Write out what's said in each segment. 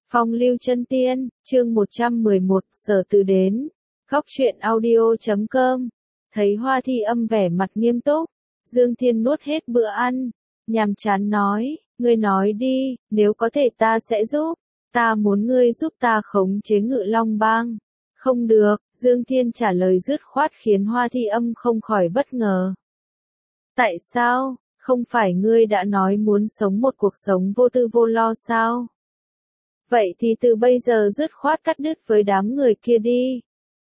Phong lưu chân tiên, chương 111, Sở Từ đến. Góc truyện audio.com. Thấy Hoa Thi Âm vẻ mặt nghiêm túc, Dương Thiên nuốt hết bữa ăn, nhàm chán nói, ngươi nói đi, nếu có thể ta sẽ giúp, ta muốn ngươi giúp ta khống chế Ngự Long Bang. Không được, Dương Thiên trả lời dứt khoát khiến Hoa Thi Âm không khỏi bất ngờ. Tại sao, không phải ngươi đã nói muốn sống một cuộc sống vô tư vô lo sao? Vậy thì từ bây giờ dứt khoát cắt đứt với đám người kia đi.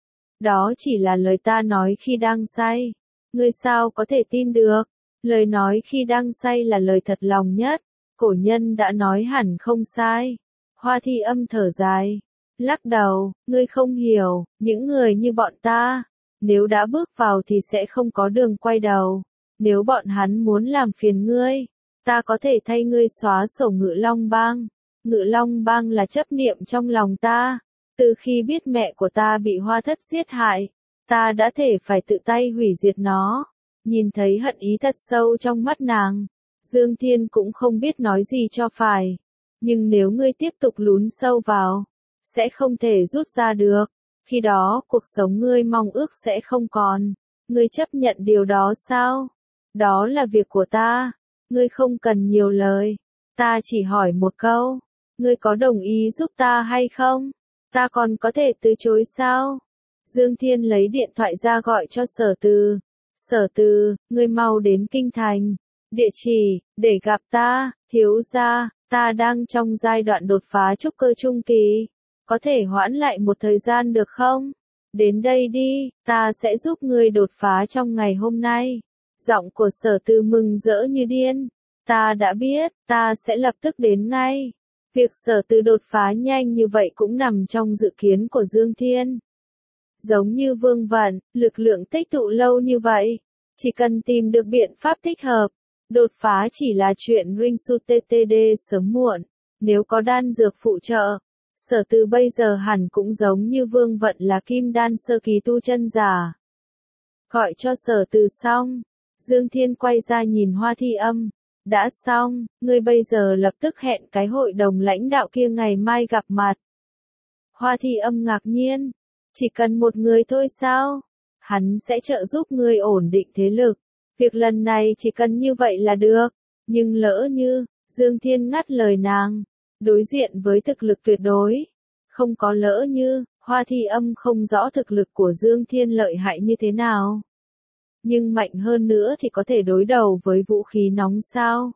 Đó chỉ là lời ta nói khi đang say. Ngươi sao có thể tin được? Lời nói khi đang say là lời thật lòng nhất. Cổ nhân đã nói hẳn không sai. Hoa Thi Âm thở dài, lắc đầu, ngươi không hiểu, những người như bọn ta, nếu đã bước vào thì sẽ không có đường quay đầu. Nếu bọn hắn muốn làm phiền ngươi, ta có thể thay ngươi xóa sổ Ngự Long Bang. Ngự Long Bang là chấp niệm trong lòng ta. Từ khi biết mẹ của ta bị Hoa Thất giết hại, ta đã thể phải tự tay hủy diệt nó. Nhìn thấy hận ý thật sâu trong mắt nàng, Dương Thiên cũng không biết nói gì cho phải. Nhưng nếu ngươi tiếp tục lún sâu vào, sẽ không thể rút ra được. Khi đó cuộc sống ngươi mong ước sẽ không còn. Ngươi chấp nhận điều đó sao? Đó là việc của ta. Ngươi không cần nhiều lời. Ta chỉ hỏi một câu. Ngươi có đồng ý giúp ta hay không? Ta còn có thể từ chối sao? Dương Thiên lấy điện thoại ra gọi cho Sở Từ. Sở Từ, ngươi mau đến Kinh Thành. Địa chỉ, để gặp ta, thiếu gia, ta đang trong giai đoạn đột phá trúc cơ trung kỳ. Có thể hoãn lại một thời gian được không? Đến đây đi, ta sẽ giúp ngươi đột phá trong ngày hôm nay. Giọng của Sở Từ mừng rỡ như điên. Ta đã biết, ta sẽ lập tức đến ngay. Việc Sở Từ đột phá nhanh như vậy cũng nằm trong dự kiến của Dương Thiên. Giống như Vương Vận, lực lượng tích tụ lâu như vậy, chỉ cần tìm được biện pháp thích hợp, đột phá chỉ là chuyện Ring Su TTD sớm muộn. Nếu có đan dược phụ trợ, Sở Từ bây giờ hẳn cũng giống như Vương Vận là kim đan sơ kỳ tu chân giả. Gọi cho Sở Từ xong, Dương Thiên quay ra nhìn Hoa Thi Âm. Đã xong, ngươi bây giờ lập tức hẹn cái hội đồng lãnh đạo kia ngày mai gặp mặt. Hoa Thi Âm ngạc nhiên. Chỉ cần một người thôi sao? Hắn sẽ trợ giúp ngươi ổn định thế lực. Việc lần này chỉ cần như vậy là được. Nhưng lỡ như, Dương Thiên ngắt lời nàng. Đối diện với thực lực tuyệt đối. Không có lỡ như, Hoa Thi Âm không rõ thực lực của Dương Thiên lợi hại như thế nào. Nhưng mạnh hơn nữa thì có thể đối đầu với vũ khí nóng sao?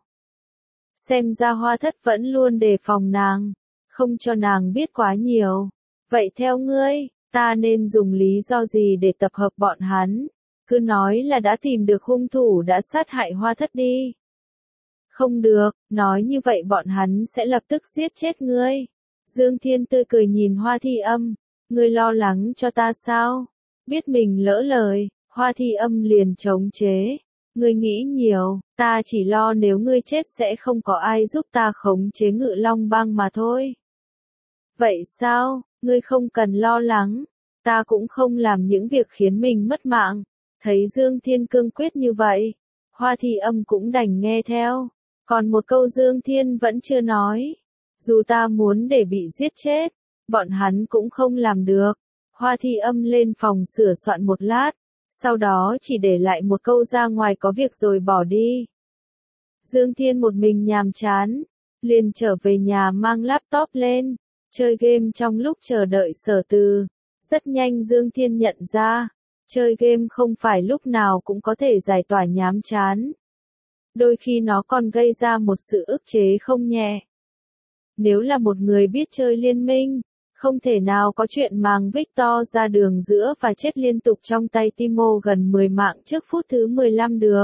Xem ra Hoa Thất vẫn luôn đề phòng nàng, không cho nàng biết quá nhiều. Vậy theo ngươi, ta nên dùng lý do gì để tập hợp bọn hắn? Cứ nói là đã tìm được hung thủ đã sát hại Hoa Thất đi. Không được, nói như vậy bọn hắn sẽ lập tức giết chết ngươi. Dương Thiên tươi cười nhìn Hoa Thi Âm, ngươi lo lắng cho ta sao? Biết mình lỡ lời. Hoa Thi Âm liền chống chế. Ngươi nghĩ nhiều, ta chỉ lo nếu ngươi chết sẽ không có ai giúp ta khống chế Ngự Long Bang mà thôi. Vậy sao, ngươi không cần lo lắng. Ta cũng không làm những việc khiến mình mất mạng. Thấy Dương Thiên cương quyết như vậy, Hoa Thi Âm cũng đành nghe theo. Còn một câu Dương Thiên vẫn chưa nói. Dù ta muốn để bị giết chết, bọn hắn cũng không làm được. Hoa Thi Âm lên phòng sửa soạn một lát. Sau đó chỉ để lại một câu ra ngoài có việc rồi bỏ đi. Dương Thiên một mình nhàm chán, liền trở về nhà mang laptop lên, chơi game trong lúc chờ đợi Sở Từ. Rất nhanh Dương Thiên nhận ra, chơi game không phải lúc nào cũng có thể giải tỏa nhàm chán. Đôi khi nó còn gây ra một sự ức chế không nhẹ. Nếu là một người biết chơi liên minh, không thể nào có chuyện mang Victor ra đường giữa và chết liên tục trong tay Timo gần 10 mạng trước phút thứ 15 được.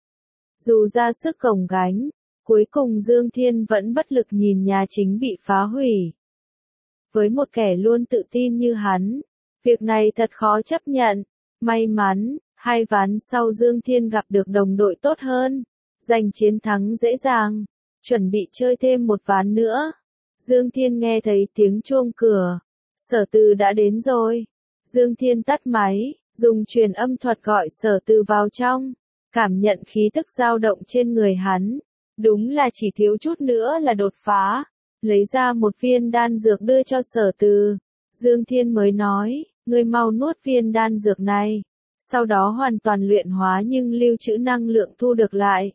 Dù ra sức gồng gánh, cuối cùng Dương Thiên vẫn bất lực nhìn nhà chính bị phá hủy. Với một kẻ luôn tự tin như hắn, việc này thật khó chấp nhận. May mắn, 2 ván sau Dương Thiên gặp được đồng đội tốt hơn, giành chiến thắng dễ dàng, chuẩn bị chơi thêm một ván nữa. Dương Thiên nghe thấy tiếng chuông cửa. Sở Từ đã đến rồi. Dương Thiên tắt máy, dùng truyền âm thuật gọi Sở Từ vào trong. Cảm nhận khí tức dao động trên người hắn. Đúng là chỉ thiếu chút nữa là đột phá. lấy ra một viên đan dược đưa cho Sở Từ. Dương Thiên mới nói, ngươi mau nuốt viên đan dược này, sau đó hoàn toàn luyện hóa nhưng lưu trữ năng lượng thu được lại.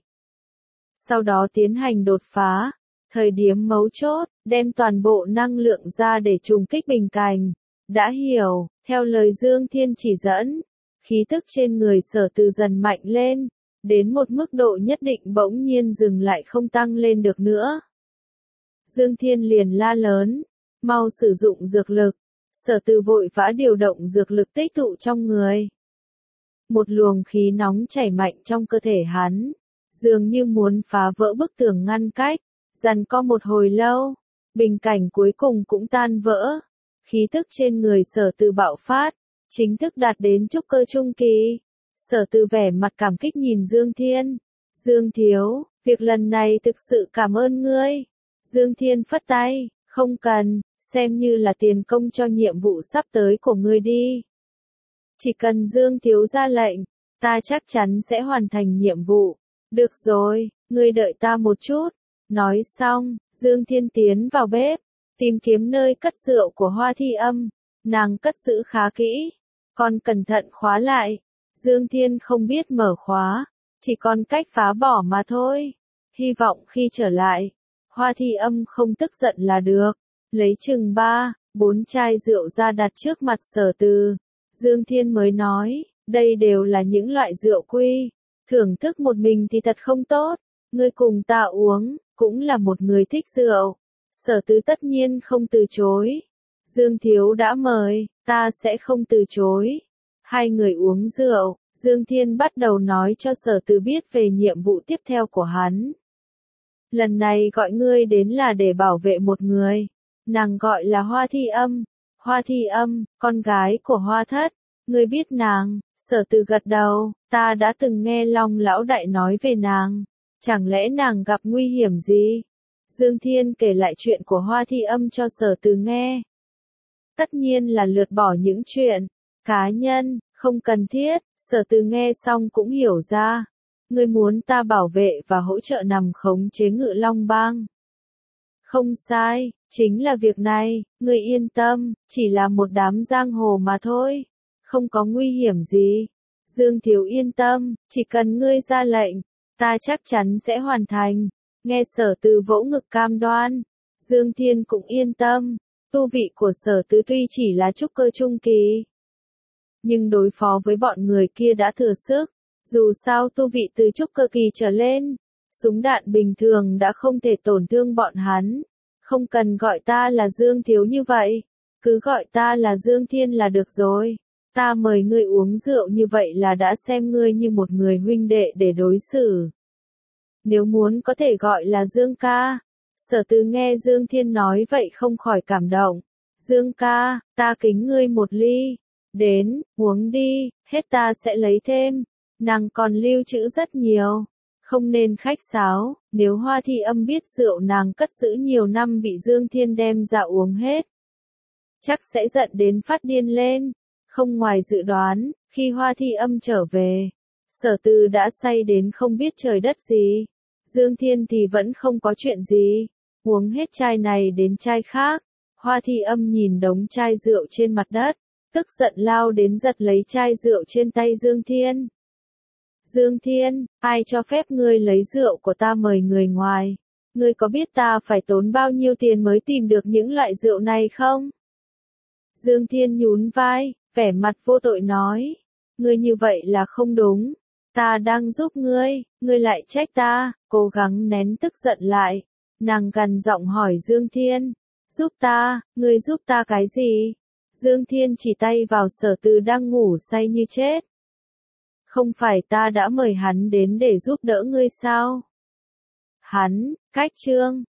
Sau đó tiến hành đột phá, thời điểm mấu chốt, đem toàn bộ năng lượng ra để trùng kích bình cảnh. Đã hiểu, theo lời Dương Thiên chỉ dẫn, khí tức trên người Sở Từ dần mạnh lên, đến một mức độ nhất định bỗng nhiên dừng lại không tăng lên được nữa. Dương Thiên liền la lớn, mau sử dụng dược lực. Sở Từ vội vã điều động dược lực tích tụ trong người. Một luồng khí nóng chảy mạnh trong cơ thể hắn, dường như muốn phá vỡ bức tường ngăn cách, giằng co một hồi lâu, bình cảnh cuối cùng cũng tan vỡ. Khí tức trên người Sở Từ bạo phát, chính thức đạt đến trúc cơ trung kỳ. Sở Từ vẻ mặt cảm kích nhìn Dương Thiên. Dương thiếu, việc lần này thực sự cảm ơn ngươi. Dương Thiên phất tay, không cần, xem như là tiền công cho nhiệm vụ sắp tới của ngươi đi. Chỉ cần Dương thiếu ra lệnh, ta chắc chắn sẽ hoàn thành nhiệm vụ. Được rồi, ngươi đợi ta một chút. Nói xong, Dương Thiên tiến vào bếp, tìm kiếm nơi cất rượu của Hoa Thi Âm. Nàng cất giữ khá kỹ, còn cẩn thận khóa lại. Dương Thiên không biết mở khóa, chỉ còn cách phá bỏ mà thôi. Hy vọng khi trở lại, Hoa Thi Âm không tức giận là được. Lấy chừng 3-4 chai rượu ra đặt trước mặt Sở Từ. Dương Thiên mới nói, đây đều là những loại rượu quý, thưởng thức một mình thì thật không tốt. Ngươi cùng ta uống, cũng là một người thích rượu. Sở Từ tất nhiên không từ chối. Dương thiếu đã mời, ta sẽ không từ chối. Hai người uống rượu, Dương Thiên bắt đầu nói cho Sở Từ biết về nhiệm vụ tiếp theo của hắn. Lần này gọi ngươi đến là để bảo vệ một người. Nàng gọi là Hoa Thi Âm. Hoa Thi Âm, con gái của Hoa Thất. Ngươi biết nàng? Sở Từ gật đầu, ta đã từng nghe Long lão đại nói về nàng. Chẳng lẽ nàng gặp nguy hiểm gì? Dương Thiên kể lại chuyện của Hoa Thi Âm cho Sở Từ nghe. Tất nhiên là lược bỏ những chuyện cá nhân, không cần thiết. Sở Từ nghe xong cũng hiểu ra. Ngươi muốn ta bảo vệ và hỗ trợ nằm khống chế Ngự Long Bang. Không sai, chính là việc này, ngươi yên tâm, chỉ là một đám giang hồ mà thôi, không có nguy hiểm gì. Dương thiếu yên tâm, chỉ cần ngươi ra lệnh, ta chắc chắn sẽ hoàn thành. Nghe Sở Từ vỗ ngực cam đoan, Dương Thiên cũng yên tâm. Tu vị của Sở Từ tuy chỉ là trúc cơ trung kỳ, nhưng đối phó với bọn người kia đã thừa sức. Dù sao tu vị từ trúc cơ kỳ trở lên, súng đạn bình thường đã không thể tổn thương bọn hắn. Không cần gọi ta là Dương thiếu như vậy, cứ gọi ta là Dương Thiên là được rồi. Ta mời ngươi uống rượu như vậy là đã xem ngươi như một người huynh đệ để đối xử. Nếu muốn có thể gọi là Dương ca. Sở Từ nghe Dương Thiên nói vậy không khỏi cảm động. Dương ca, ta kính ngươi một ly. Đến, uống đi, hết ta sẽ lấy thêm. Nàng còn lưu trữ rất nhiều. Không nên khách sáo, nếu Hoa Thi Âm biết rượu nàng cất giữ nhiều năm bị Dương Thiên đem ra uống hết, chắc sẽ giận đến phát điên lên. Không ngoài dự đoán, khi Hoa Thi Âm trở về, Sở Từ đã say đến không biết trời đất gì. Dương Thiên thì vẫn không có chuyện gì, uống hết chai này đến chai khác. Hoa Thi Âm nhìn đống chai rượu trên mặt đất, tức giận lao đến giật lấy chai rượu trên tay Dương Thiên. Dương Thiên, ai cho phép ngươi lấy rượu của ta mời người ngoài? Ngươi có biết ta phải tốn bao nhiêu tiền mới tìm được những loại rượu này không? Dương Thiên nhún vai, vẻ mặt vô tội nói. Ngươi như vậy là không đúng. Ta đang giúp ngươi lại trách ta. Cố gắng nén tức giận lại. Nàng gằn giọng hỏi Dương Thiên. Giúp ta, ngươi giúp ta cái gì? Dương Thiên chỉ tay vào Sở Từ đang ngủ say như chết. Không phải ta đã mời hắn đến để giúp đỡ ngươi sao? Hắn, cách trương,